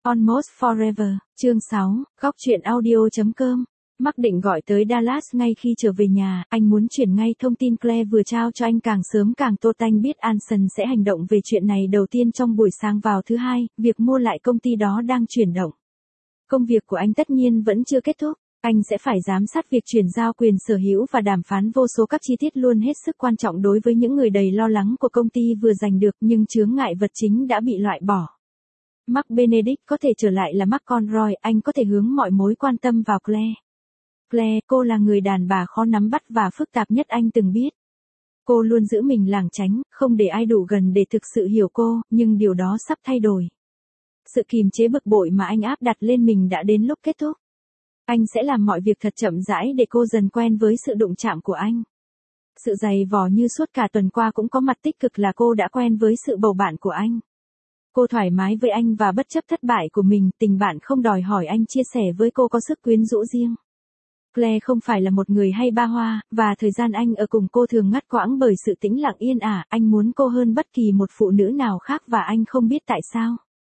Almost Forever, chương 6, góc truyện audio.com. Mark định gọi tới Dallas ngay khi trở về nhà, anh muốn chuyển ngay thông tin Claire vừa trao cho anh càng sớm càng tốt. Anh biết Anson sẽ hành động về chuyện này đầu tiên trong buổi sáng vào thứ Hai, việc mua lại công ty đó đang chuyển động. Công việc của anh tất nhiên vẫn chưa kết thúc, anh sẽ phải giám sát việc chuyển giao quyền sở hữu và đàm phán vô số các chi tiết luôn hết sức quan trọng đối với những người đầy lo lắng của công ty vừa giành được nhưng chướng ngại vật chính đã bị loại bỏ. Mark Benedict có thể trở lại là Mark Conroy, anh có thể hướng mọi mối quan tâm vào Claire. Claire, cô là người đàn bà khó nắm bắt và phức tạp nhất anh từng biết. Cô luôn giữ mình lảng tránh, không để ai đủ gần để thực sự hiểu cô, nhưng điều đó sắp thay đổi. Sự kìm chế bực bội mà anh áp đặt lên mình đã đến lúc kết thúc. Anh sẽ làm mọi việc thật chậm rãi để cô dần quen với sự đụng chạm của anh. Sự dày vò như suốt cả tuần qua cũng có mặt tích cực là cô đã quen với sự bầu bạn của anh. Cô thoải mái với anh và bất chấp thất bại của mình, tình bạn không đòi hỏi anh chia sẻ với cô có sức quyến rũ riêng. Claire không phải là một người hay ba hoa, và thời gian anh ở cùng cô thường ngắt quãng bởi sự tĩnh lặng yên ả. Anh muốn cô hơn bất kỳ một phụ nữ nào khác và anh không biết tại sao.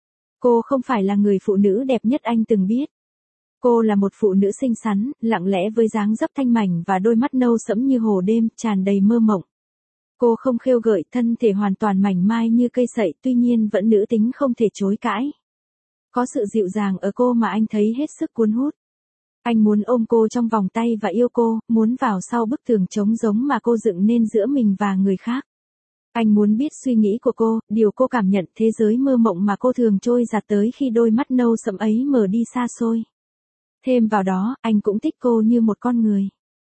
Cô không phải là người phụ nữ đẹp nhất anh từng biết. Cô là một phụ nữ xinh xắn, lặng lẽ với dáng dấp thanh mảnh và đôi mắt nâu sẫm như hồ đêm, tràn đầy mơ mộng. Cô không khêu gợi, thân thể hoàn toàn mảnh mai như cây sậy, tuy nhiên vẫn nữ tính không thể chối cãi. Có sự dịu dàng ở cô mà anh thấy hết sức cuốn hút. Anh muốn ôm cô trong vòng tay và yêu cô, muốn vào sau bức tường trống giống mà cô dựng nên giữa mình và người khác. Anh muốn biết suy nghĩ của cô, điều cô cảm nhận, thế giới mơ mộng mà cô thường trôi dạt tới khi đôi mắt nâu sẫm ấy mở đi xa xôi. Thêm vào đó, anh cũng thích cô như một con người.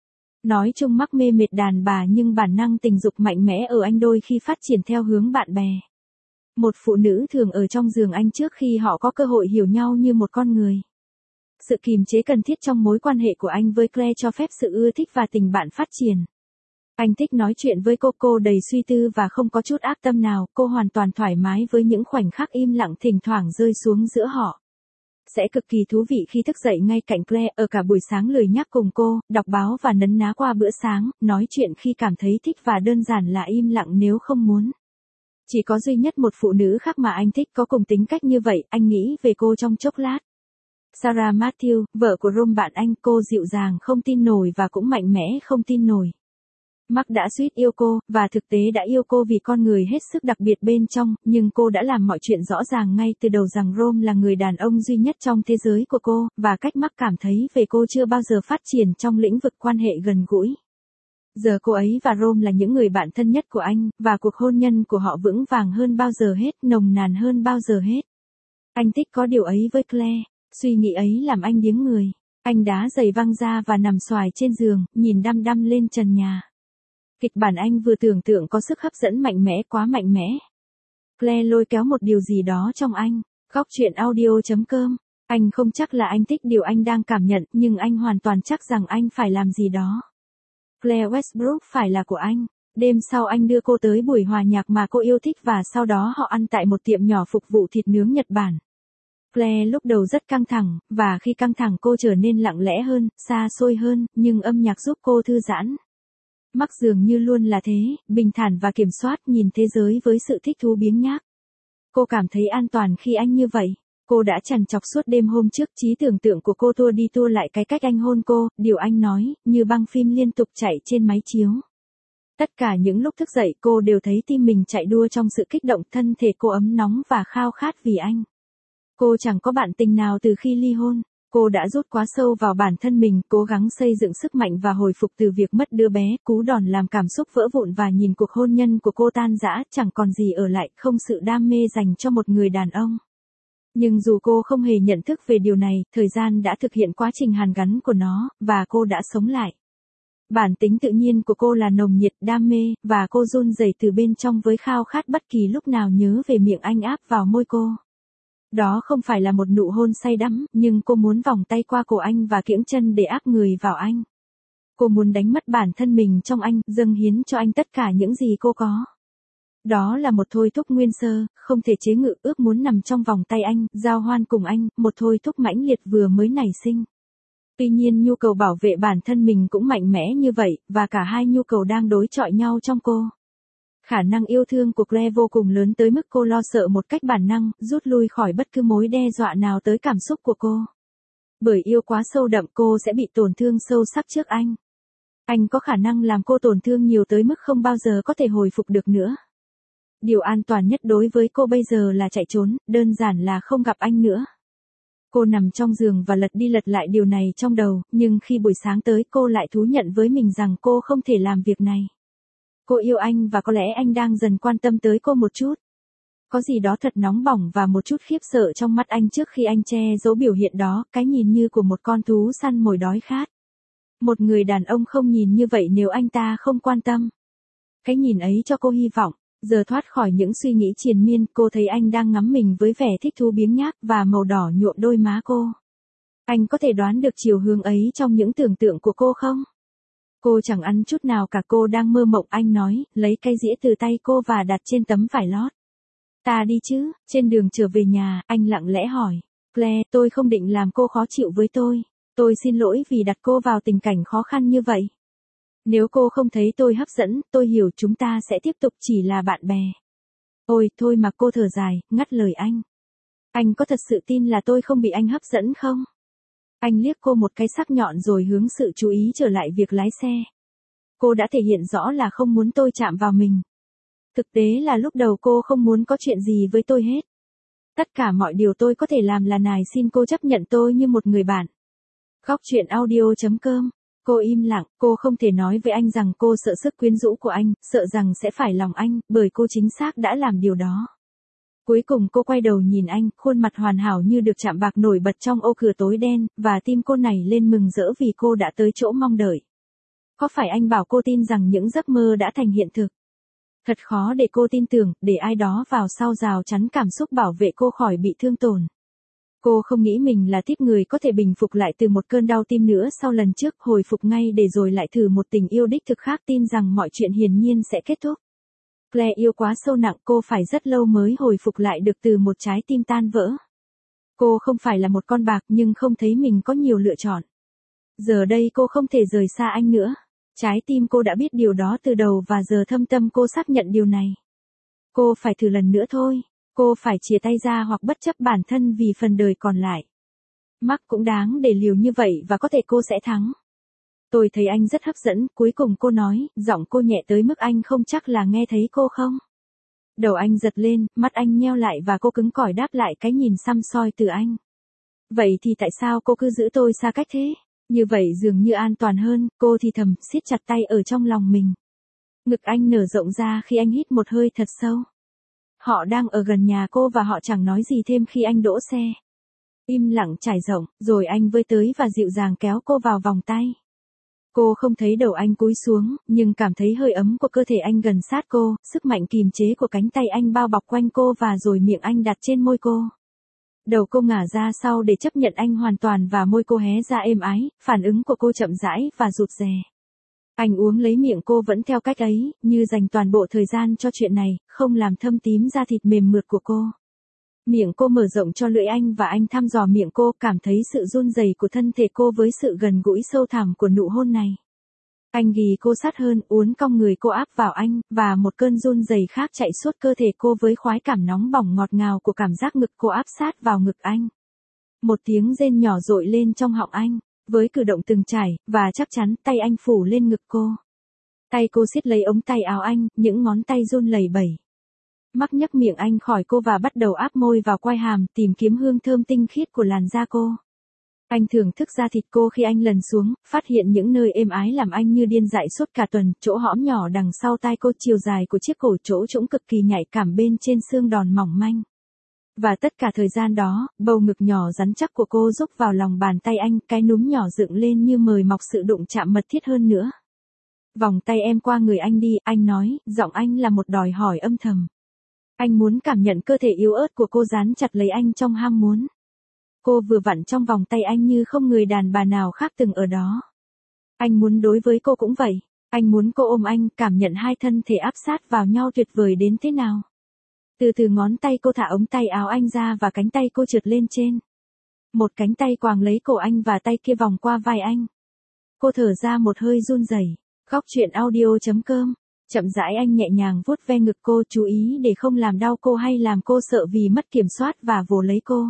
Nói chung Mark mê mệt đàn bà nhưng bản năng tình dục mạnh mẽ ở anh đôi khi phát triển theo hướng bạn bè. Một phụ nữ thường ở trong giường anh trước khi họ có cơ hội hiểu nhau như một con người. Sự kiềm chế cần thiết trong mối quan hệ của anh với Claire cho phép sự ưa thích và tình bạn phát triển. Anh thích nói chuyện với cô đầy suy tư và không có chút ác tâm nào, cô hoàn toàn thoải mái với những khoảnh khắc im lặng thỉnh thoảng rơi xuống giữa họ. Sẽ cực kỳ thú vị khi thức dậy ngay cạnh Claire ở cả buổi sáng lười nhác cùng cô, đọc báo và nấn ná qua bữa sáng, nói chuyện khi cảm thấy thích và đơn giản là im lặng nếu không muốn. Chỉ có duy nhất một phụ nữ khác mà anh thích có cùng tính cách như vậy, anh nghĩ về cô trong chốc lát. Sarah Matthews, vợ của Rom bạn anh, cô dịu dàng không tin nổi và cũng mạnh mẽ không tin nổi. Mark đã suýt yêu cô, và thực tế đã yêu cô vì con người hết sức đặc biệt bên trong, nhưng cô đã làm mọi chuyện rõ ràng ngay từ đầu rằng Rom là người đàn ông duy nhất trong thế giới của cô, và cách Mark cảm thấy về cô chưa bao giờ phát triển trong lĩnh vực quan hệ gần gũi. Giờ cô ấy và Rom là những người bạn thân nhất của anh, và cuộc hôn nhân của họ vững vàng hơn bao giờ hết, nồng nàn hơn bao giờ hết. Anh thích có điều ấy với Claire, suy nghĩ ấy làm anh điếng người. Anh đá giày văng ra và nằm xoài trên giường, nhìn đăm đăm lên trần nhà. Kịch bản anh vừa tưởng tượng có sức hấp dẫn mạnh mẽ, quá mạnh mẽ. Claire lôi kéo một điều gì đó trong anh. Góc truyện audio.com. Anh không chắc là anh thích điều anh đang cảm nhận, nhưng anh hoàn toàn chắc rằng anh phải làm gì đó. Claire Westbrook phải là của anh. Đêm sau anh đưa cô tới buổi hòa nhạc mà cô yêu thích và sau đó họ ăn tại một tiệm nhỏ phục vụ thịt nướng Nhật Bản. Claire lúc đầu rất căng thẳng, và khi căng thẳng cô trở nên lặng lẽ hơn, xa xôi hơn, nhưng âm nhạc giúp cô thư giãn. Mark dường như luôn là thế, bình thản và kiểm soát, nhìn thế giới với sự thích thú biếng nhác. Cô cảm thấy an toàn khi anh như vậy. Cô đã trằn trọc suốt đêm hôm trước, trí tưởng tượng của cô tua đi tua lại cái cách anh hôn cô, điều anh nói, như băng phim liên tục chạy trên máy chiếu. Tất cả những lúc thức dậy cô đều thấy tim mình chạy đua trong sự kích động, thân thể cô ấm nóng và khao khát vì anh. Cô chẳng có bạn tình nào từ khi ly hôn. Cô đã rút quá sâu vào bản thân mình, cố gắng xây dựng sức mạnh và hồi phục từ việc mất đứa bé, cú đòn làm cảm xúc vỡ vụn và nhìn cuộc hôn nhân của cô tan rã, chẳng còn gì ở lại, không sự đam mê dành cho một người đàn ông. Nhưng dù cô không hề nhận thức về điều này, thời gian đã thực hiện quá trình hàn gắn của nó, và cô đã sống lại. Bản tính tự nhiên của cô là nồng nhiệt, đam mê, và cô run rẩy từ bên trong với khao khát bất kỳ lúc nào nhớ về miệng anh áp vào môi cô. Đó không phải là một nụ hôn say đắm, nhưng cô muốn vòng tay qua cổ anh và kiễng chân để áp người vào anh. Cô muốn đánh mất bản thân mình trong anh, dâng hiến cho anh tất cả những gì cô có. Đó là một thôi thúc nguyên sơ, không thể chế ngự, ước muốn nằm trong vòng tay anh, giao hoan cùng anh, một thôi thúc mãnh liệt vừa mới nảy sinh. Tuy nhiên nhu cầu bảo vệ bản thân mình cũng mạnh mẽ như vậy, và cả hai nhu cầu đang đối chọi nhau trong cô. Khả năng yêu thương của Claire vô cùng lớn tới mức cô lo sợ một cách bản năng, rút lui khỏi bất cứ mối đe dọa nào tới cảm xúc của cô. Bởi yêu quá sâu đậm cô sẽ bị tổn thương sâu sắc trước anh. Anh có khả năng làm cô tổn thương nhiều tới mức không bao giờ có thể hồi phục được nữa. Điều an toàn nhất đối với cô bây giờ là chạy trốn, đơn giản là không gặp anh nữa. Cô nằm trong giường và lật đi lật lại điều này trong đầu, nhưng khi buổi sáng tới cô lại thú nhận với mình rằng cô không thể làm việc này. Cô yêu anh và có lẽ anh đang dần quan tâm tới cô một chút. Có gì đó thật nóng bỏng và một chút khiếp sợ trong mắt anh trước khi anh che giấu biểu hiện đó, cái nhìn như của một con thú săn mồi đói khát. Một người đàn ông không nhìn như vậy nếu anh ta không quan tâm. Cái nhìn ấy cho cô hy vọng. Giờ thoát khỏi những suy nghĩ triền miên, cô thấy anh đang ngắm mình với vẻ thích thú biếng nhác và màu đỏ nhuộm đôi má cô. Anh có thể đoán được chiều hướng ấy trong những tưởng tượng của cô không? Cô chẳng ăn chút nào cả, cô đang mơ mộng, anh nói, lấy cây dĩa từ tay cô và đặt trên tấm vải lót. Ta đi chứ, trên đường trở về nhà, anh lặng lẽ hỏi. Claire, tôi không định làm cô khó chịu với tôi. Tôi xin lỗi vì đặt cô vào tình cảnh khó khăn như vậy. Nếu cô không thấy tôi hấp dẫn, tôi hiểu chúng ta sẽ tiếp tục chỉ là bạn bè. Ôi, thôi mà, cô thở dài, ngắt lời anh. Anh có thật sự tin là tôi không bị anh hấp dẫn không? Anh liếc cô một cái sắc nhọn rồi hướng sự chú ý trở lại việc lái xe. Cô đã thể hiện rõ là không muốn tôi chạm vào mình. Thực tế là lúc đầu cô không muốn có chuyện gì với tôi hết. Tất cả mọi điều tôi có thể làm là nài xin cô chấp nhận tôi như một người bạn. Góc truyện audio.com. Cô im lặng, cô không thể nói với anh rằng cô sợ sức quyến rũ của anh, sợ rằng sẽ phải lòng anh, bởi cô chính xác đã làm điều đó. Cuối cùng cô quay đầu nhìn anh, khuôn mặt hoàn hảo như được chạm bạc nổi bật trong ô cửa tối đen, và tim cô nảy lên mừng rỡ vì cô đã tới chỗ mong đợi. Có phải anh bảo cô tin rằng những giấc mơ đã thành hiện thực? Thật khó để cô tin tưởng, để ai đó vào sau rào chắn cảm xúc bảo vệ cô khỏi bị thương tổn. Cô không nghĩ mình là tiếp người có thể bình phục lại từ một cơn đau tim nữa sau lần trước, hồi phục ngay để rồi lại thử một tình yêu đích thực khác, tin rằng mọi chuyện hiển nhiên sẽ kết thúc. Claire yêu quá sâu nặng, cô phải rất lâu mới hồi phục lại được từ một trái tim tan vỡ. Cô không phải là một con bạc nhưng không thấy mình có nhiều lựa chọn. Giờ đây cô không thể rời xa anh nữa. Trái tim cô đã biết điều đó từ đầu và giờ thâm tâm cô xác nhận điều này. Cô phải thử lần nữa thôi. Cô phải chia tay ra hoặc bất chấp bản thân vì phần đời còn lại. Mark cũng đáng để liều như vậy và có thể cô sẽ thắng. Tôi thấy anh rất hấp dẫn, cuối cùng cô nói, giọng cô nhẹ tới mức anh không chắc là nghe thấy cô không. Đầu anh giật lên, mắt anh nheo lại và cô cứng cỏi đáp lại cái nhìn săm soi từ anh. Vậy thì tại sao cô cứ giữ tôi xa cách thế? Như vậy dường như an toàn hơn, cô thì thầm, siết chặt tay ở trong lòng mình. Ngực anh nở rộng ra khi anh hít một hơi thật sâu. Họ đang ở gần nhà cô và họ chẳng nói gì thêm khi anh đỗ xe. Im lặng trải rộng, rồi anh vơi tới và dịu dàng kéo cô vào vòng tay. Cô không thấy đầu anh cúi xuống, nhưng cảm thấy hơi ấm của cơ thể anh gần sát cô, sức mạnh kìm chế của cánh tay anh bao bọc quanh cô và rồi miệng anh đặt trên môi cô. Đầu cô ngả ra sau để chấp nhận anh hoàn toàn và môi cô hé ra êm ái, phản ứng của cô chậm rãi và rụt rè. Anh uống lấy miệng cô vẫn theo cách ấy, như dành toàn bộ thời gian cho chuyện này, không làm thâm tím da thịt mềm mượt của cô. Miệng cô mở rộng cho lưỡi anh và anh thăm dò miệng cô, cảm thấy sự run rẩy của thân thể cô với sự gần gũi sâu thẳm của nụ hôn này. Anh ghì cô sát hơn, uốn cong người cô áp vào anh, và một cơn run rẩy khác chạy suốt cơ thể cô với khoái cảm nóng bỏng ngọt ngào của cảm giác ngực cô áp sát vào ngực anh. Một tiếng rên nhỏ dội lên trong họng anh. Với cử động từng trải, và chắc chắn, tay anh phủ lên ngực cô. Tay cô siết lấy ống tay áo anh, những ngón tay run lẩy bẩy. Mark nhấc miệng anh khỏi cô và bắt đầu áp môi vào quai hàm, tìm kiếm hương thơm tinh khiết của làn da cô. Anh thưởng thức da thịt cô khi anh lần xuống, phát hiện những nơi êm ái làm anh như điên dại suốt cả tuần, chỗ hõm nhỏ đằng sau tai cô, chiều dài của chiếc cổ chỗ trũng cực kỳ nhạy cảm bên trên xương đòn mỏng manh. Và tất cả thời gian đó, bầu ngực nhỏ rắn chắc của cô rúc vào lòng bàn tay anh, cái núm nhỏ dựng lên như mời mọc sự đụng chạm mật thiết hơn nữa. Vòng tay em qua người anh đi, anh nói, giọng anh là một đòi hỏi âm thầm. Anh muốn cảm nhận cơ thể yếu ớt của cô dán chặt lấy anh trong ham muốn. Cô vừa vặn trong vòng tay anh như không người đàn bà nào khác từng ở đó. Anh muốn đối với cô cũng vậy. Anh muốn cô ôm anh, cảm nhận hai thân thể áp sát vào nhau tuyệt vời đến thế nào. Từ từ ngón tay cô thả ống tay áo anh ra và cánh tay cô trượt lên trên. Một cánh tay quàng lấy cổ anh và tay kia vòng qua vai anh. Cô thở ra một hơi run rẩy. Góc truyện audio.com Chậm rãi anh nhẹ nhàng vuốt ve ngực cô, chú ý để không làm đau cô hay làm cô sợ vì mất kiểm soát và vồ lấy cô.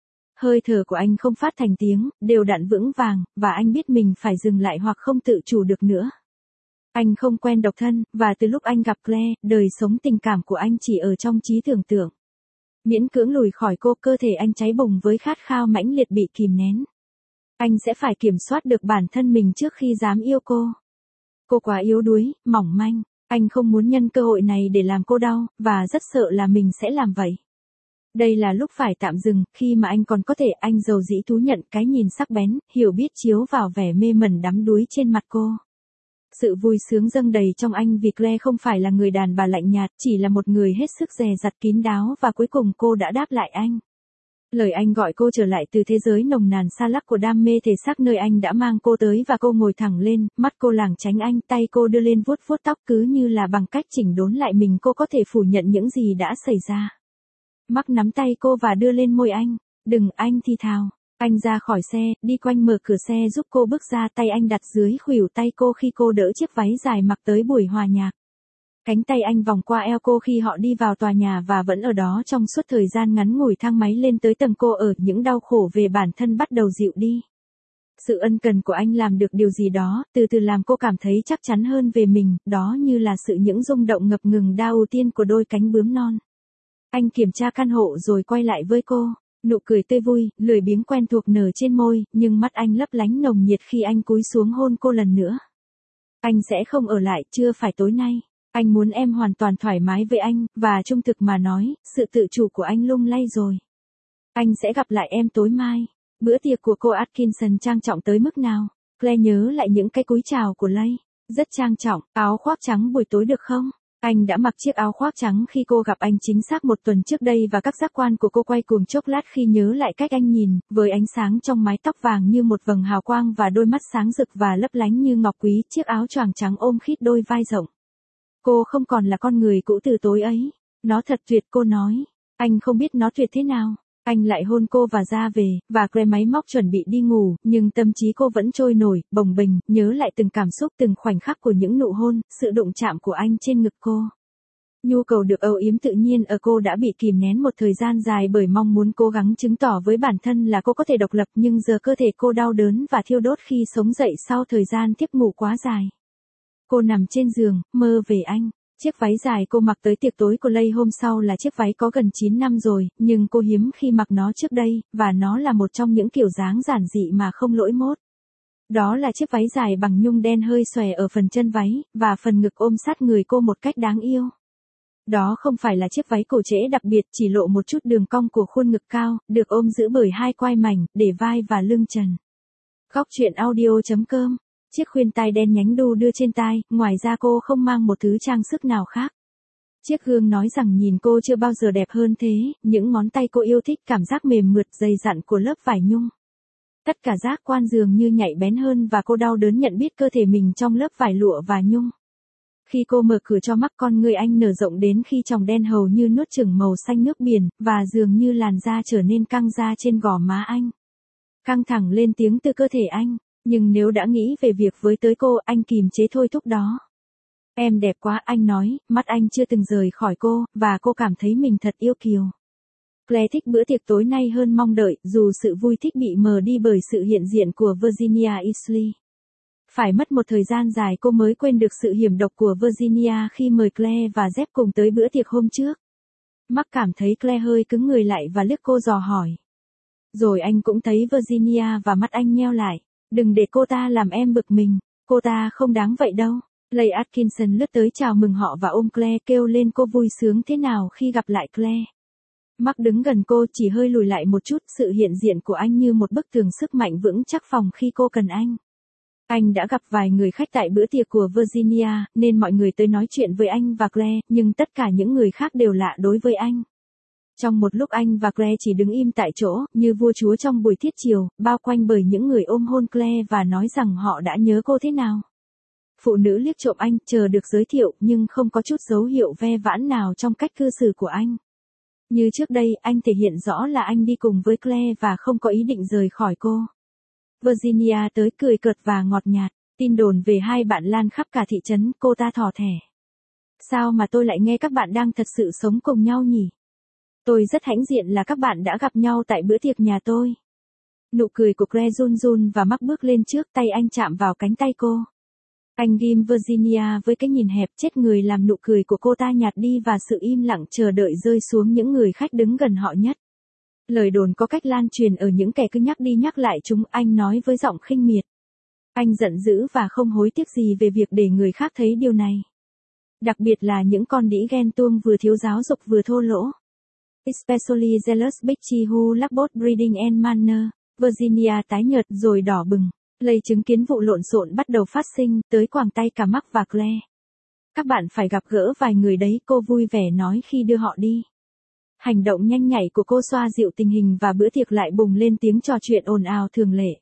Hơi thở của anh không phát thành tiếng, đều đặn vững vàng, và anh biết mình phải dừng lại hoặc không tự chủ được nữa. Anh không quen độc thân, và từ lúc anh gặp Claire, đời sống tình cảm của anh chỉ ở trong trí tưởng tượng. Miễn cưỡng lùi khỏi cô, cơ thể anh cháy bùng với khát khao mãnh liệt bị kìm nén. Anh sẽ phải kiểm soát được bản thân mình trước khi dám yêu cô. Cô quá yếu đuối, mỏng manh. Anh không muốn nhân cơ hội này để làm cô đau, và rất sợ là mình sẽ làm vậy. Đây là lúc phải tạm dừng, khi mà anh còn có thể. Anh dầu dĩ thú nhận cái nhìn sắc bén, hiểu biết chiếu vào vẻ mê mẩn đắm đuối trên mặt cô. Sự vui sướng dâng đầy trong anh vì Claire không phải là người đàn bà lạnh nhạt, chỉ là một người hết sức dè dặt kín đáo, và cuối cùng cô đã đáp lại anh. Lời anh gọi cô trở lại từ thế giới nồng nàn xa lắc của đam mê thể xác nơi anh đã mang cô tới, và cô ngồi thẳng lên, mắt cô lảng tránh anh, tay cô đưa lên vuốt vuốt tóc, cứ như là bằng cách chỉnh đốn lại mình cô có thể phủ nhận những gì đã xảy ra. Mark nắm tay cô và đưa lên môi anh. Đừng, anh thì thào. Anh ra khỏi xe, đi quanh mở cửa xe giúp cô bước ra, tay anh đặt dưới khuỷu tay cô khi cô đỡ chiếc váy dài mặc tới buổi hòa nhạc. Cánh tay anh vòng qua eo cô khi họ đi vào tòa nhà và vẫn ở đó trong suốt thời gian ngắn ngủi thang máy lên tới tầng cô ở. Những đau khổ về bản thân bắt đầu dịu đi. Sự ân cần của anh làm được điều gì đó, từ từ làm cô cảm thấy chắc chắn hơn về mình, đó như là những rung động ngập ngừng đầu tiên của đôi cánh bướm non. Anh kiểm tra căn hộ rồi quay lại với cô. Nụ cười tươi vui, lười biếng quen thuộc nở trên môi, nhưng mắt anh lấp lánh nồng nhiệt khi anh cúi xuống hôn cô lần nữa. Anh sẽ không ở lại, chưa phải tối nay. Anh muốn em hoàn toàn thoải mái với anh, và trung thực mà nói, sự tự chủ của anh lung lay rồi. Anh sẽ gặp lại em tối mai. Bữa tiệc của cô Atkinson trang trọng tới mức nào? Claire nhớ lại những cái cúi chào của Lay. Rất trang trọng, áo khoác trắng buổi tối được không? Anh đã mặc chiếc áo khoác trắng khi cô gặp anh chính xác một tuần trước đây, và các giác quan của cô quay cuồng chốc lát khi nhớ lại cách anh nhìn, với ánh sáng trong mái tóc vàng như một vầng hào quang và đôi mắt sáng rực và lấp lánh như ngọc quý, chiếc áo choàng trắng ôm khít đôi vai rộng. Cô không còn là con người cũ từ tối ấy. Nó thật tuyệt, cô nói. Anh không biết nó tuyệt thế nào. Anh lại hôn cô và ra về, và Claire máy móc chuẩn bị đi ngủ, nhưng tâm trí cô vẫn trôi nổi, bồng bềnh, nhớ lại từng cảm xúc, từng khoảnh khắc của những nụ hôn, sự đụng chạm của anh trên ngực cô. Nhu cầu được âu yếm tự nhiên ở cô đã bị kìm nén một thời gian dài bởi mong muốn cố gắng chứng tỏ với bản thân là cô có thể độc lập, nhưng giờ cơ thể cô đau đớn và thiêu đốt khi sống dậy sau thời gian thiếp ngủ quá dài. Cô nằm trên giường, mơ về anh. Chiếc váy dài cô mặc tới tiệc tối của Lay hôm sau là chiếc váy có gần 9 năm rồi, nhưng cô hiếm khi mặc nó trước đây, và nó là một trong những kiểu dáng giản dị mà không lỗi mốt. Đó là chiếc váy dài bằng nhung đen hơi xòe ở phần chân váy, và phần ngực ôm sát người cô một cách đáng yêu. Đó không phải là chiếc váy cổ trễ đặc biệt, chỉ lộ một chút đường cong của khuôn ngực cao, được ôm giữ bởi hai quai mảnh, để vai và lưng trần. Góc truyện audio.com. Chiếc khuyên tai đen nhánh đu đưa trên tai, ngoài ra cô không mang một thứ trang sức nào khác. Chiếc gương nói rằng nhìn cô chưa bao giờ đẹp hơn thế, những ngón tay cô yêu thích, cảm giác mềm mượt dày dặn của lớp vải nhung. Tất cả giác quan dường như nhạy bén hơn, và cô đau đớn nhận biết cơ thể mình trong lớp vải lụa và nhung. Khi cô mở cửa cho Mark, con người anh nở rộng đến khi tròng đen hầu như nuốt chửng màu xanh nước biển, và dường như làn da trở nên căng ra trên gò má anh. Căng thẳng lên tiếng từ cơ thể anh. Nhưng nếu đã nghĩ về việc với tới cô, anh kìm chế thôi thúc đó. Em đẹp quá, anh nói, mắt anh chưa từng rời khỏi cô, và cô cảm thấy mình thật yêu kiều. Claire thích bữa tiệc tối nay hơn mong đợi, dù sự vui thích bị mờ đi bởi sự hiện diện của Virginia Easley. Phải mất một thời gian dài cô mới quên được sự hiểm độc của Virginia khi mời Claire và Jeff cùng tới bữa tiệc hôm trước. Mark cảm thấy Claire hơi cứng người lại và liếc cô dò hỏi. Rồi anh cũng thấy Virginia, và mắt anh nheo lại. Đừng để cô ta làm em bực mình, cô ta không đáng vậy đâu. Lay Atkinson lướt tới chào mừng họ và ôm Claire, kêu lên cô vui sướng thế nào khi gặp lại Claire. Mark đứng gần cô, chỉ hơi lùi lại một chút, sự hiện diện của anh như một bức tường sức mạnh vững chắc phòng khi cô cần anh. Anh đã gặp vài người khách tại bữa tiệc của Virginia, nên mọi người tới nói chuyện với anh và Claire, nhưng tất cả những người khác đều lạ đối với anh. Trong một lúc anh và Claire chỉ đứng im tại chỗ, như vua chúa trong buổi thiết chiều, bao quanh bởi những người ôm hôn Claire và nói rằng họ đã nhớ cô thế nào. Phụ nữ liếc trộm anh, chờ được giới thiệu, nhưng không có chút dấu hiệu ve vãn nào trong cách cư xử của anh. Như trước đây, anh thể hiện rõ là anh đi cùng với Claire và không có ý định rời khỏi cô. Virginia tới cười cợt và ngọt nhạt, tin đồn về hai bạn lan khắp cả thị trấn, cô ta thỏ thẻ. Sao mà tôi lại nghe các bạn đang thật sự sống cùng nhau nhỉ? Tôi rất hãnh diện là các bạn đã gặp nhau tại bữa tiệc nhà tôi. Nụ cười của Claire run run và Mark bước lên trước, tay anh chạm vào cánh tay cô. Anh ghim Virginia với cái nhìn hẹp chết người làm nụ cười của cô ta nhạt đi và sự im lặng chờ đợi rơi xuống những người khách đứng gần họ nhất. Lời đồn có cách lan truyền ở những kẻ cứ nhắc đi nhắc lại chúng, anh nói với giọng khinh miệt. Anh giận dữ và không hối tiếc gì về việc để người khác thấy điều này. Đặc biệt là những con đĩ ghen tuông vừa thiếu giáo dục vừa thô lỗ. Especially jealous bitchy who lack both breeding and manner. Virginia tái nhợt rồi đỏ bừng. Lây chứng kiến vụ lộn xộn bắt đầu phát sinh, tới quàng tay cả Mark và Claire. Các bạn phải gặp gỡ vài người đấy, cô vui vẻ nói khi đưa họ đi. Hành động nhanh nhạy của cô xoa dịu tình hình và bữa tiệc lại bùng lên tiếng trò chuyện ồn ào thường lệ.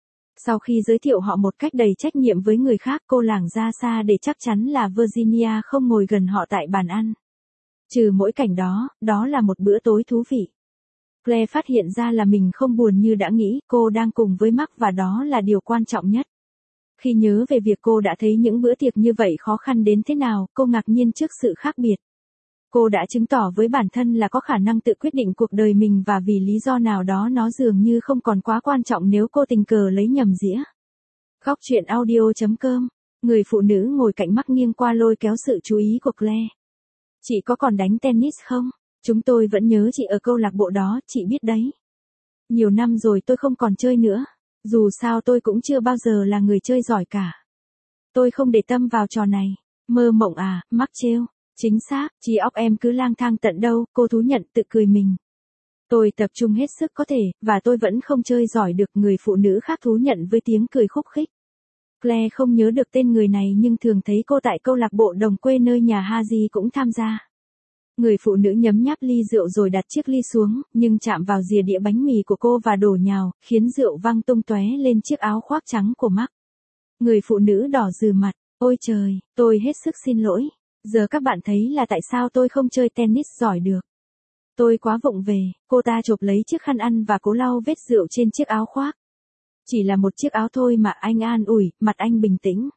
Sau khi giới thiệu họ một cách đầy trách nhiệm với người khác, cô lảng ra xa để chắc chắn là Virginia không ngồi gần họ tại bàn ăn. Trừ mỗi cảnh đó, đó là một bữa tối thú vị. Claire phát hiện ra là mình không buồn như đã nghĩ, cô đang cùng với Mark và đó là điều quan trọng nhất. Khi nhớ về việc cô đã thấy những bữa tiệc như vậy khó khăn đến thế nào, cô ngạc nhiên trước sự khác biệt. Cô đã chứng tỏ với bản thân là có khả năng tự quyết định cuộc đời mình và vì lý do nào đó nó dường như không còn quá quan trọng nếu cô tình cờ lấy nhầm dĩa. Góc truyện audio.com. Người phụ nữ ngồi cạnh Mark nghiêng qua lôi kéo sự chú ý của Claire. Chị có còn đánh tennis không? Chúng tôi vẫn nhớ chị ở câu lạc bộ đó, chị biết đấy. Nhiều năm rồi tôi không còn chơi nữa. Dù sao tôi cũng chưa bao giờ là người chơi giỏi cả. Tôi không để tâm vào trò này. Mơ mộng à, Mark trêu. Chính xác, trí óc em cứ lang thang tận đâu, cô thú nhận tự cười mình. Tôi tập trung hết sức có thể, và tôi vẫn không chơi giỏi được, người phụ nữ khác thú nhận với tiếng cười khúc khích. Claire không nhớ được tên người này nhưng thường thấy cô tại câu lạc bộ đồng quê nơi nhà Haji cũng tham gia. Người phụ nữ nhấm nháp ly rượu rồi đặt chiếc ly xuống, nhưng chạm vào rìa đĩa bánh mì của cô và đổ nhào, khiến rượu văng tung tóe lên chiếc áo khoác trắng của Mark. Người phụ nữ đỏ rừ mặt, ôi trời, tôi hết sức xin lỗi. Giờ các bạn thấy là tại sao tôi không chơi tennis giỏi được. Tôi quá vụng về, cô ta chộp lấy chiếc khăn ăn và cố lau vết rượu trên chiếc áo khoác. Chỉ là một chiếc áo thôi mà, anh an ủi, mặt anh bình tĩnh.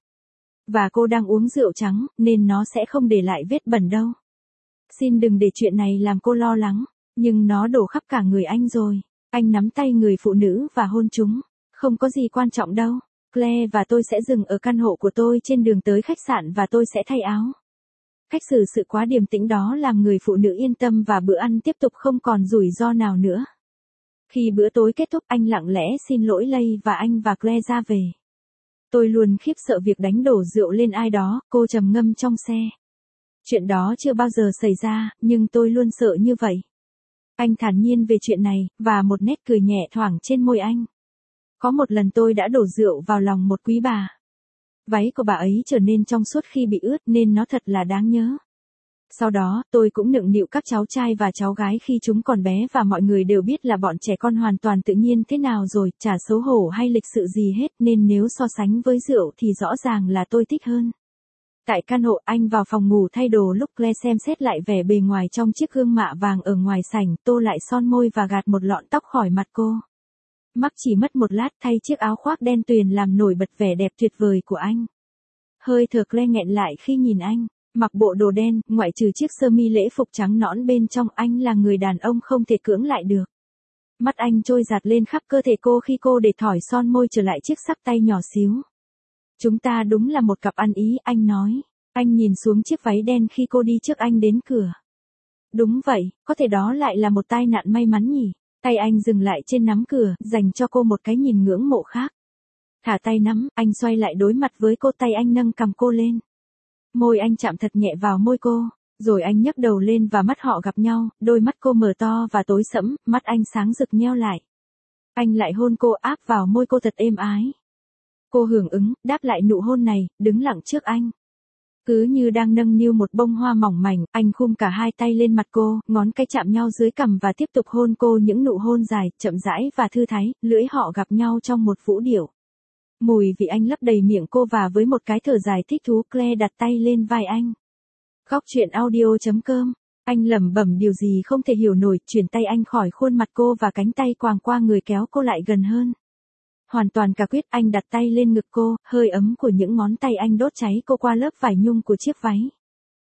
Và cô đang uống rượu trắng, nên nó sẽ không để lại vết bẩn đâu. Xin đừng để chuyện này làm cô lo lắng, nhưng nó đổ khắp cả người anh rồi. Anh nắm tay người phụ nữ và hôn chúng. Không có gì quan trọng đâu. Claire và tôi sẽ dừng ở căn hộ của tôi trên đường tới khách sạn và tôi sẽ thay áo. Cách xử sự quá điềm tĩnh đó làm người phụ nữ yên tâm và bữa ăn tiếp tục không còn rủi ro nào nữa. Khi bữa tối kết thúc, anh lặng lẽ xin lỗi Lay và anh và Claire ra về. Tôi luôn khiếp sợ việc đánh đổ rượu lên ai đó, cô trầm ngâm trong xe. Chuyện đó chưa bao giờ xảy ra, nhưng tôi luôn sợ như vậy. Anh thản nhiên về chuyện này, và một nét cười nhẹ thoảng trên môi anh. Có một lần tôi đã đổ rượu vào lòng một quý bà. Váy của bà ấy trở nên trong suốt khi bị ướt nên nó thật là đáng nhớ. Sau đó, tôi cũng nựng nịu các cháu trai và cháu gái khi chúng còn bé và mọi người đều biết là bọn trẻ con hoàn toàn tự nhiên thế nào rồi, chả xấu hổ hay lịch sự gì hết nên nếu so sánh với rượu thì rõ ràng là tôi thích hơn. Tại căn hộ, anh vào phòng ngủ thay đồ lúc Claire xem xét lại vẻ bề ngoài trong chiếc gương mạ vàng ở ngoài sảnh, tô lại son môi và gạt một lọn tóc khỏi mặt cô. Mark chỉ mất một lát thay chiếc áo khoác đen tuyền làm nổi bật vẻ đẹp tuyệt vời của anh. Hơi thở Claire nghẹn lại khi nhìn anh, mặc bộ đồ đen, ngoại trừ chiếc sơ mi lễ phục trắng nõn bên trong, anh là người đàn ông không thể cưỡng lại được. Mắt anh trôi dạt lên khắp cơ thể cô khi cô để thỏi son môi trở lại chiếc sắc tay nhỏ xíu. Chúng ta đúng là một cặp ăn ý, anh nói. Anh nhìn xuống chiếc váy đen khi cô đi trước anh đến cửa. Đúng vậy, có thể đó lại là một tai nạn may mắn nhỉ. Tay anh dừng lại trên nắm cửa, dành cho cô một cái nhìn ngưỡng mộ khác. Thả tay nắm, anh xoay lại đối mặt với cô, tay anh nâng cằm cô lên. Môi anh chạm thật nhẹ vào môi cô, rồi anh nhấc đầu lên và mắt họ gặp nhau, đôi mắt cô mở to và tối sẫm, mắt anh sáng rực nheo lại. Anh lại hôn cô, áp vào môi cô thật êm ái. Cô hưởng ứng, đáp lại nụ hôn này, đứng lặng trước anh. Cứ như đang nâng niu một bông hoa mỏng mảnh, anh khum cả hai tay lên mặt cô, ngón cái chạm nhau dưới cằm và tiếp tục hôn cô những nụ hôn dài, chậm rãi và thư thái, lưỡi họ gặp nhau trong một vũ điệu. Mùi vị anh lấp đầy miệng cô và với một cái thở dài thích thú, Claire đặt tay lên vai anh. Góc truyện audio.com. Anh lẩm bẩm điều gì không thể hiểu nổi, chuyển tay anh khỏi khuôn mặt cô và cánh tay quàng qua người kéo cô lại gần hơn. Hoàn toàn cả quyết, anh đặt tay lên ngực cô, hơi ấm của những ngón tay anh đốt cháy cô qua lớp vải nhung của chiếc váy.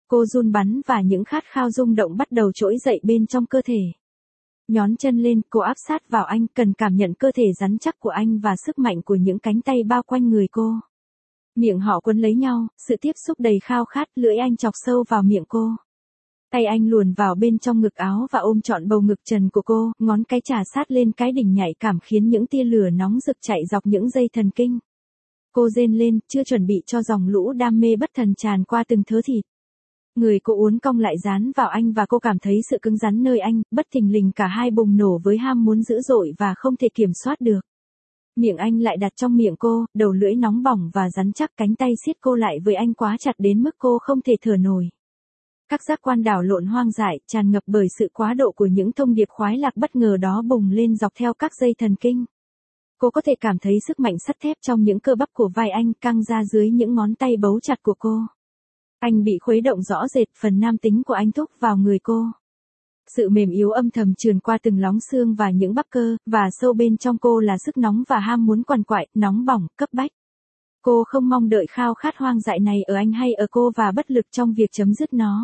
Cô run bắn và những khát khao rung động bắt đầu trỗi dậy bên trong cơ thể. Nhón chân lên, cô áp sát vào anh, cần cảm nhận cơ thể rắn chắc của anh và sức mạnh của những cánh tay bao quanh người cô. Miệng họ quấn lấy nhau, sự tiếp xúc đầy khao khát, lưỡi anh chọc sâu vào miệng cô. Tay anh luồn vào bên trong ngực áo và ôm trọn bầu ngực trần của cô, ngón cái chà sát lên cái đỉnh nhạy cảm khiến những tia lửa nóng rực chạy dọc những dây thần kinh. Cô rên lên, chưa chuẩn bị cho dòng lũ đam mê bất thần tràn qua từng thớ thịt. Người cô uốn cong lại dán vào anh và cô cảm thấy sự cứng rắn nơi anh, bất thình lình cả hai bùng nổ với ham muốn dữ dội và không thể kiểm soát được. Miệng anh lại đặt trong miệng cô, đầu lưỡi nóng bỏng và rắn chắc, cánh tay siết cô lại với anh quá chặt đến mức cô không thể thở nổi. Các giác quan đảo lộn hoang dại, tràn ngập bởi sự quá độ của những thông điệp khoái lạc bất ngờ đó bùng lên dọc theo các dây thần kinh. Cô có thể cảm thấy sức mạnh sắt thép trong những cơ bắp của vai anh căng ra dưới những ngón tay bấu chặt của cô. Anh bị khuấy động rõ rệt, phần nam tính của anh thúc vào người cô. Sự mềm yếu âm thầm trườn qua từng lóng xương và những bắp cơ, và sâu bên trong cô là sức nóng và ham muốn quằn quại, nóng bỏng, cấp bách. Cô không mong đợi khao khát hoang dại này ở anh hay ở cô và bất lực trong việc chấm dứt nó.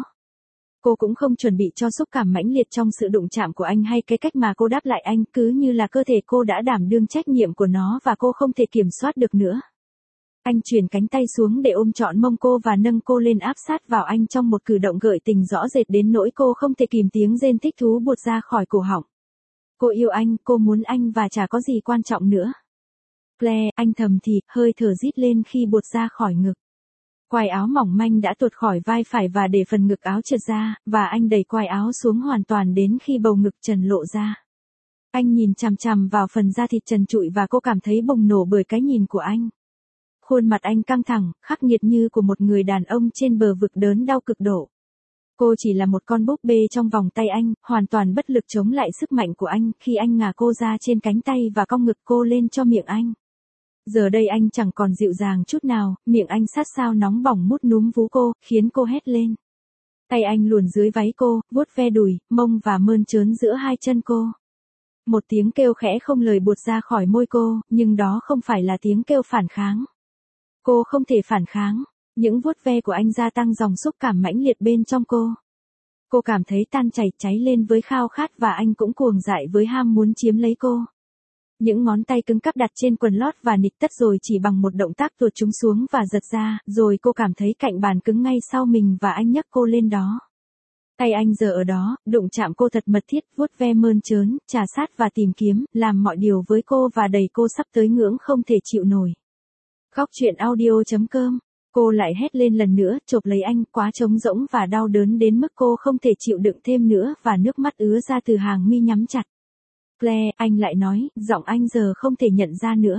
Cô cũng không chuẩn bị cho xúc cảm mãnh liệt trong sự đụng chạm của anh hay cái cách mà cô đáp lại anh, cứ như là cơ thể cô đã đảm đương trách nhiệm của nó và cô không thể kiểm soát được nữa. Anh chuyển cánh tay xuống để ôm trọn mông cô và nâng cô lên áp sát vào anh trong một cử động gợi tình rõ rệt đến nỗi cô không thể kìm tiếng rên thích thú buột ra khỏi cổ họng. Cô yêu anh, cô muốn anh và chả có gì quan trọng nữa. Claire, anh thầm thì, hơi thở rít lên khi buột ra khỏi ngực. Quai áo mỏng manh đã tuột khỏi vai phải và để phần ngực áo trượt ra, và anh đẩy quai áo xuống hoàn toàn đến khi bầu ngực trần lộ ra. Anh nhìn chằm chằm vào phần da thịt trần trụi và cô cảm thấy bùng nổ bởi cái nhìn của anh. Khuôn mặt anh căng thẳng, khắc nghiệt như của một người đàn ông trên bờ vực đớn đau cực độ. Cô chỉ là một con búp bê trong vòng tay anh, hoàn toàn bất lực chống lại sức mạnh của anh khi anh ngả cô ra trên cánh tay và cong ngực cô lên cho miệng anh. Giờ đây anh chẳng còn dịu dàng chút nào, miệng anh sát sao nóng bỏng mút núm vú cô, khiến cô hét lên. Tay anh luồn dưới váy cô, vuốt ve đùi, mông và mơn trớn giữa hai chân cô. Một tiếng kêu khẽ không lời buột ra khỏi môi cô, nhưng đó không phải là tiếng kêu phản kháng. Cô không thể phản kháng, những vuốt ve của anh gia tăng dòng xúc cảm mãnh liệt bên trong cô. Cô cảm thấy tan chảy cháy lên với khao khát và anh cũng cuồng dại với ham muốn chiếm lấy cô. Những ngón tay cứng cáp đặt trên quần lót và nịt tất rồi chỉ bằng một động tác tuột chúng xuống và giật ra, rồi cô cảm thấy cạnh bàn cứng ngay sau mình và anh nhấc cô lên đó. Tay anh giờ ở đó, đụng chạm cô thật mật thiết, vuốt ve mơn trớn, trà sát và tìm kiếm, làm mọi điều với cô và đẩy cô sắp tới ngưỡng không thể chịu nổi. Góc truyện audio.com. Cô lại hét lên lần nữa, chộp lấy anh, quá trống rỗng và đau đớn đến mức cô không thể chịu đựng thêm nữa và nước mắt ứa ra từ hàng mi nhắm chặt. Claire, anh lại nói, giọng anh giờ không thể nhận ra nữa.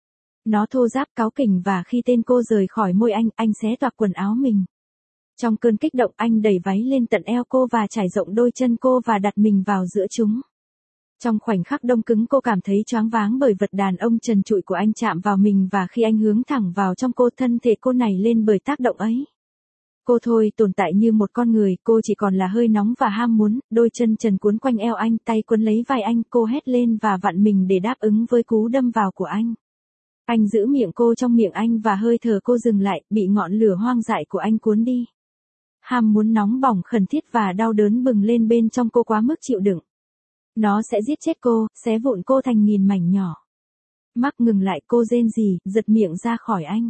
Nó thô ráp cáu kỉnh và khi tên cô rời khỏi môi anh xé toạc quần áo mình. Trong cơn kích động anh đẩy váy lên tận eo cô và trải rộng đôi chân cô và đặt mình vào giữa chúng. Trong khoảnh khắc đông cứng cô cảm thấy choáng váng bởi vật đàn ông trần trụi của anh chạm vào mình và khi anh hướng thẳng vào trong cô thân thể cô nảy lên bởi tác động ấy. Cô thôi tồn tại như một con người, cô chỉ còn là hơi nóng và ham muốn, đôi chân trần cuốn quanh eo anh, tay quấn lấy vai anh, cô hét lên và vặn mình để đáp ứng với cú đâm vào của anh. Anh giữ miệng cô trong miệng anh và hơi thở cô dừng lại, bị ngọn lửa hoang dại của anh cuốn đi. Ham muốn nóng bỏng khẩn thiết và đau đớn bừng lên bên trong cô quá mức chịu đựng. Nó sẽ giết chết cô, xé vụn cô thành nghìn mảnh nhỏ. Mark ngừng lại, cô rên rỉ, giật miệng ra khỏi anh.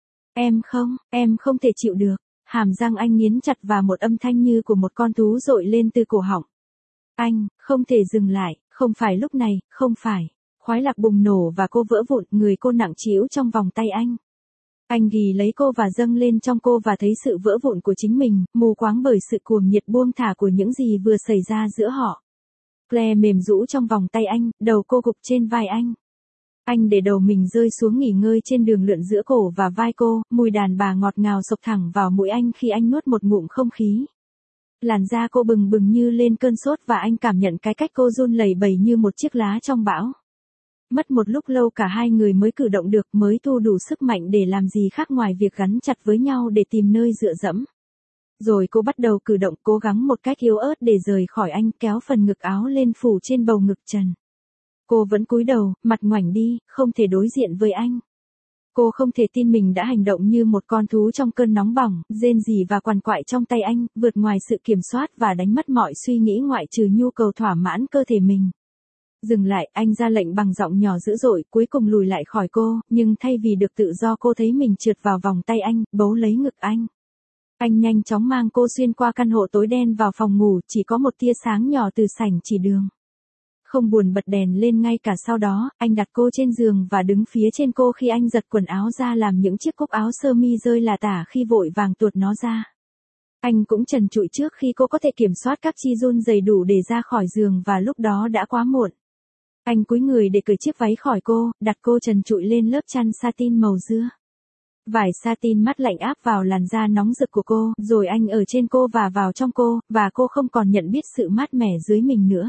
Em không thể chịu được. Hàm răng anh nghiến chặt và một âm thanh như của một con thú dội lên từ cổ họng. Anh, không thể dừng lại, không phải lúc này, không phải. Khoái lạc bùng nổ và cô vỡ vụn, người cô nặng trĩu trong vòng tay anh. Anh ghì lấy cô và dâng lên trong cô và thấy sự vỡ vụn của chính mình, mù quáng bởi sự cuồng nhiệt buông thả của những gì vừa xảy ra giữa họ. Claire mềm rũ trong vòng tay anh, đầu cô gục trên vai anh. Anh để đầu mình rơi xuống nghỉ ngơi trên đường lượn giữa cổ và vai cô, mùi đàn bà ngọt ngào xộc thẳng vào mũi anh khi anh nuốt một ngụm không khí. Làn da cô bừng bừng như lên cơn sốt và anh cảm nhận cái cách cô run lẩy bẩy như một chiếc lá trong bão. Mất một lúc lâu cả hai người mới cử động được, mới thu đủ sức mạnh để làm gì khác ngoài việc gắn chặt với nhau để tìm nơi dựa dẫm. Rồi cô bắt đầu cử động, cố gắng một cách yếu ớt để rời khỏi anh, kéo phần ngực áo lên phủ trên bầu ngực trần. Cô vẫn cúi đầu, mặt ngoảnh đi, không thể đối diện với anh. Cô không thể tin mình đã hành động như một con thú trong cơn nóng bỏng, rên rỉ và quằn quại trong tay anh, vượt ngoài sự kiểm soát và đánh mất mọi suy nghĩ ngoại trừ nhu cầu thỏa mãn cơ thể mình. Dừng lại, anh ra lệnh bằng giọng nhỏ dữ dội, cuối cùng lùi lại khỏi cô, nhưng thay vì được tự do cô thấy mình trượt vào vòng tay anh, bấu lấy ngực anh. Anh nhanh chóng mang cô xuyên qua căn hộ tối đen vào phòng ngủ, chỉ có một tia sáng nhỏ từ sảnh chỉ đường. Không buồn bật đèn lên ngay cả sau đó, anh đặt cô trên giường và đứng phía trên cô khi anh giật quần áo ra làm những chiếc cúc áo sơ mi rơi lả tả khi vội vàng tuột nó ra. Anh cũng trần trụi trước khi cô có thể kiểm soát các chi run rẩy đủ để ra khỏi giường và lúc đó đã quá muộn. Anh cúi người để cởi chiếc váy khỏi cô, đặt cô trần trụi lên lớp chăn satin màu dưa. Vải satin mát lạnh áp vào làn da nóng rực của cô, rồi anh ở trên cô và vào trong cô, và cô không còn nhận biết sự mát mẻ dưới mình nữa.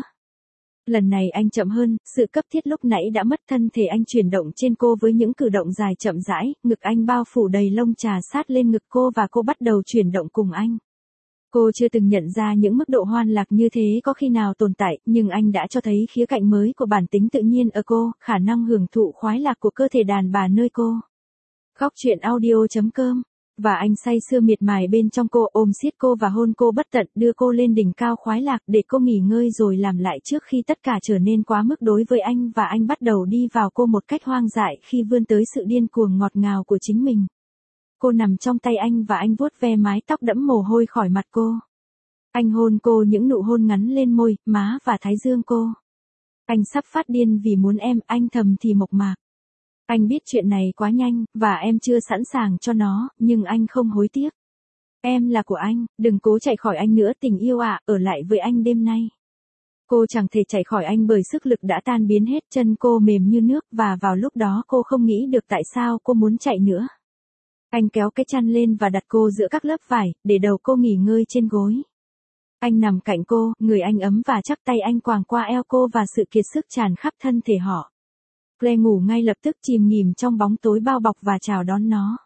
Lần này anh chậm hơn, sự cấp thiết lúc nãy đã mất, thân thể anh chuyển động trên cô với những cử động dài chậm rãi, ngực anh bao phủ đầy lông trà sát lên ngực cô và cô bắt đầu chuyển động cùng anh. Cô chưa từng nhận ra những mức độ hoan lạc như thế có khi nào tồn tại, nhưng anh đã cho thấy khía cạnh mới của bản tính tự nhiên ở cô, khả năng hưởng thụ khoái lạc của cơ thể đàn bà nơi cô. Góc truyện audio.com. Và anh say sưa miệt mài bên trong cô, ôm siết cô và hôn cô bất tận, đưa cô lên đỉnh cao khoái lạc để cô nghỉ ngơi rồi làm lại trước khi tất cả trở nên quá mức đối với anh và anh bắt đầu đi vào cô một cách hoang dại khi vươn tới sự điên cuồng ngọt ngào của chính mình. Cô nằm trong tay anh và anh vuốt ve mái tóc đẫm mồ hôi khỏi mặt cô. Anh hôn cô những nụ hôn ngắn lên môi, má và thái dương cô. Anh sắp phát điên vì muốn em, anh thầm thì mộc mạc. Anh biết chuyện này quá nhanh, và em chưa sẵn sàng cho nó, nhưng anh không hối tiếc. Em là của anh, đừng cố chạy khỏi anh nữa tình yêu ạ, ở lại với anh đêm nay. Cô chẳng thể chạy khỏi anh bởi sức lực đã tan biến hết, chân cô mềm như nước và vào lúc đó cô không nghĩ được tại sao cô muốn chạy nữa. Anh kéo cái chăn lên và đặt cô giữa các lớp vải, để đầu cô nghỉ ngơi trên gối. Anh nằm cạnh cô, người anh ấm và chắc tay anh quàng qua eo cô và sự kiệt sức tràn khắp thân thể họ. Claire ngủ ngay lập tức chìm nghỉm trong bóng tối bao bọc và chào đón nó.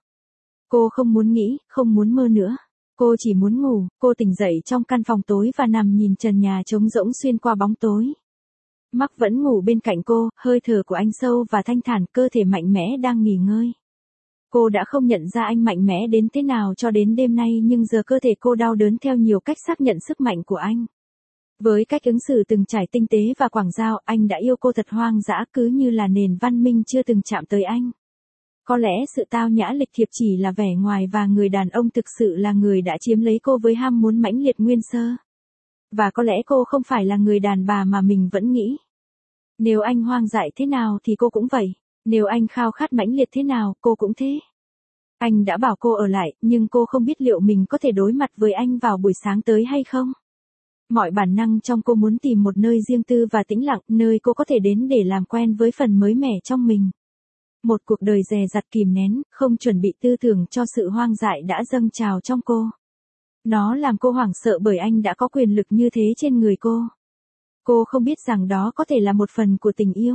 Cô không muốn nghĩ, không muốn mơ nữa. Cô chỉ muốn ngủ, cô tỉnh dậy trong căn phòng tối và nằm nhìn trần nhà trống rỗng xuyên qua bóng tối. Mark vẫn ngủ bên cạnh cô, hơi thở của anh sâu và thanh thản, cơ thể mạnh mẽ đang nghỉ ngơi. Cô đã không nhận ra anh mạnh mẽ đến thế nào cho đến đêm nay, nhưng giờ cơ thể cô đau đớn theo nhiều cách xác nhận sức mạnh của anh. Với cách ứng xử từng trải tinh tế và quảng giao, anh đã yêu cô thật hoang dã, cứ như là nền văn minh chưa từng chạm tới anh. Có lẽ sự tao nhã lịch thiệp chỉ là vẻ ngoài và người đàn ông thực sự là người đã chiếm lấy cô với ham muốn mãnh liệt nguyên sơ. Và có lẽ cô không phải là người đàn bà mà mình vẫn nghĩ. Nếu anh hoang dại thế nào thì cô cũng vậy. Nếu anh khao khát mãnh liệt thế nào, cô cũng thế. Anh đã bảo cô ở lại, nhưng cô không biết liệu mình có thể đối mặt với anh vào buổi sáng tới hay không. Mọi bản năng trong cô muốn tìm một nơi riêng tư và tĩnh lặng, nơi cô có thể đến để làm quen với phần mới mẻ trong mình. Một cuộc đời dè dặt kìm nén, không chuẩn bị tư tưởng cho sự hoang dại đã dâng trào trong cô. Nó làm cô hoảng sợ bởi anh đã có quyền lực như thế trên người cô. Cô không biết rằng đó có thể là một phần của tình yêu.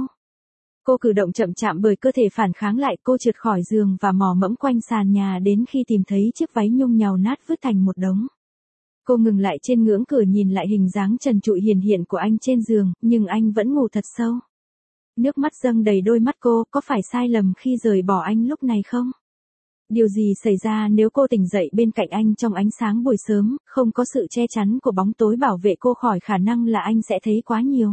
Cô cử động chậm chạp bởi cơ thể phản kháng lại, cô trượt khỏi giường và mò mẫm quanh sàn nhà đến khi tìm thấy chiếc váy nhung nhàu nát vứt thành một đống. Cô ngừng lại trên ngưỡng cửa nhìn lại hình dáng trần trụi hiền hiện của anh trên giường, nhưng anh vẫn ngủ thật sâu. Nước mắt dâng đầy đôi mắt cô, có phải sai lầm khi rời bỏ anh lúc này không? Điều gì xảy ra nếu cô tỉnh dậy bên cạnh anh trong ánh sáng buổi sớm, không có sự che chắn của bóng tối bảo vệ cô khỏi khả năng là anh sẽ thấy quá nhiều.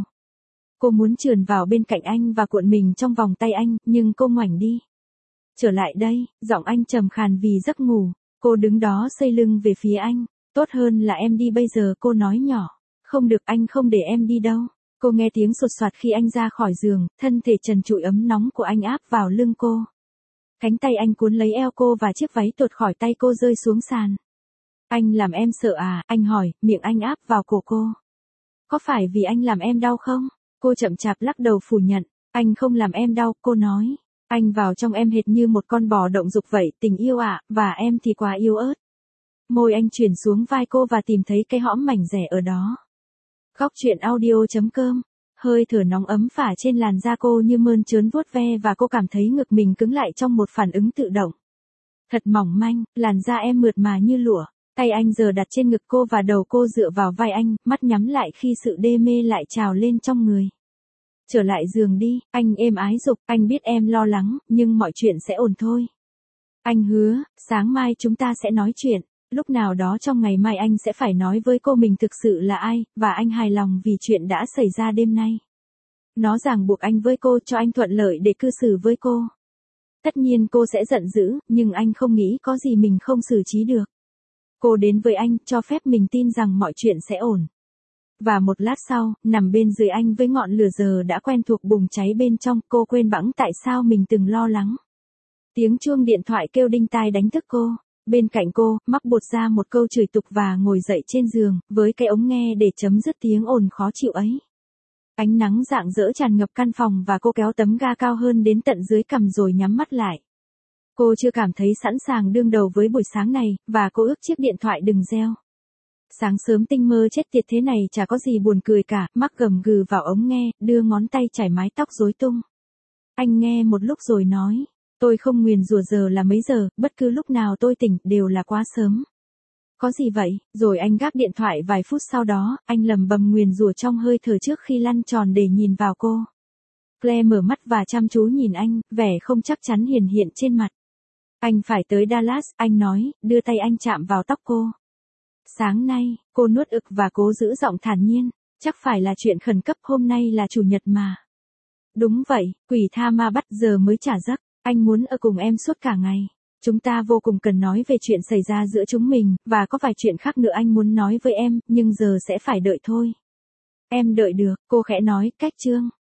Cô muốn trườn vào bên cạnh anh và cuộn mình trong vòng tay anh, nhưng cô ngoảnh đi. Trở lại đây, giọng anh trầm khàn vì giấc ngủ. Cô đứng đó xây lưng về phía anh. Tốt hơn là em đi bây giờ, cô nói nhỏ. Không được, anh không để em đi đâu. Cô nghe tiếng sột soạt khi anh ra khỏi giường, thân thể trần trụi ấm nóng của anh áp vào lưng cô. Cánh tay anh cuốn lấy eo cô và chiếc váy tuột khỏi tay cô rơi xuống sàn. Anh làm em sợ à? Anh hỏi, miệng anh áp vào cổ cô. Có phải vì anh làm em đau không? Cô chậm chạp lắc đầu phủ nhận. Anh không làm em đau, cô nói. Anh vào trong em hệt như một con bò động dục vậy, tình yêu ạ, và em thì quá yếu ớt. Môi anh chuyển xuống vai cô và tìm thấy cái hõm mảnh rẻ ở đó. Góc truyện audio.com. Hơi thở nóng ấm phả trên làn da cô như mơn trớn vuốt ve và cô cảm thấy ngực mình cứng lại trong một phản ứng tự động. Thật mỏng manh, làn da em mượt mà như lụa. Tay anh giờ đặt trên ngực cô và đầu cô dựa vào vai anh, mắt nhắm lại khi sự đê mê lại trào lên trong người. Trở lại giường đi, anh êm ái dục, anh biết em lo lắng, nhưng mọi chuyện sẽ ổn thôi. Anh hứa, sáng mai chúng ta sẽ nói chuyện. Lúc nào đó trong ngày mai anh sẽ phải nói với cô mình thực sự là ai, và anh hài lòng vì chuyện đã xảy ra đêm nay. Nó ràng buộc anh với cô, cho anh thuận lợi để cư xử với cô. Tất nhiên cô sẽ giận dữ, nhưng anh không nghĩ có gì mình không xử trí được. Cô đến với anh, cho phép mình tin rằng mọi chuyện sẽ ổn. Và một lát sau, nằm bên dưới anh với ngọn lửa giờ đã quen thuộc bùng cháy bên trong, cô quên bẵng tại sao mình từng lo lắng. Tiếng chuông điện thoại kêu đinh tai đánh thức cô. Bên cạnh cô, mắc bột ra một câu chửi tục và ngồi dậy trên giường, với cái ống nghe để chấm dứt tiếng ồn khó chịu ấy. Ánh nắng rạng rỡ tràn ngập căn phòng và cô kéo tấm ga cao hơn đến tận dưới cằm rồi nhắm mắt lại. Cô chưa cảm thấy sẵn sàng đương đầu với buổi sáng này, và cô ước chiếc điện thoại đừng reo. Sáng sớm tinh mơ chết tiệt thế này chả có gì buồn cười cả, mắc gầm gừ vào ống nghe, đưa ngón tay chải mái tóc rối tung. Anh nghe một lúc rồi nói, tôi không nguyền rủa giờ là mấy giờ, bất cứ lúc nào tôi tỉnh, đều là quá sớm. Có gì vậy? Rồi anh gác điện thoại vài phút sau đó, anh lầm bầm nguyền rủa trong hơi thở trước khi lăn tròn để nhìn vào cô. Claire mở mắt và chăm chú nhìn anh, vẻ không chắc chắn hiển hiện trên mặt. Anh phải tới Dallas, anh nói, đưa tay anh chạm vào tóc cô. Sáng nay, cô nuốt ực và cố giữ giọng thản nhiên, chắc phải là chuyện khẩn cấp, hôm nay là chủ nhật mà. Đúng vậy, quỷ tha ma bắt giờ mới trả giấc, anh muốn ở cùng em suốt cả ngày. Chúng ta vô cùng cần nói về chuyện xảy ra giữa chúng mình, và có vài chuyện khác nữa anh muốn nói với em, nhưng giờ sẽ phải đợi thôi. Em đợi được, cô khẽ nói, cách chương.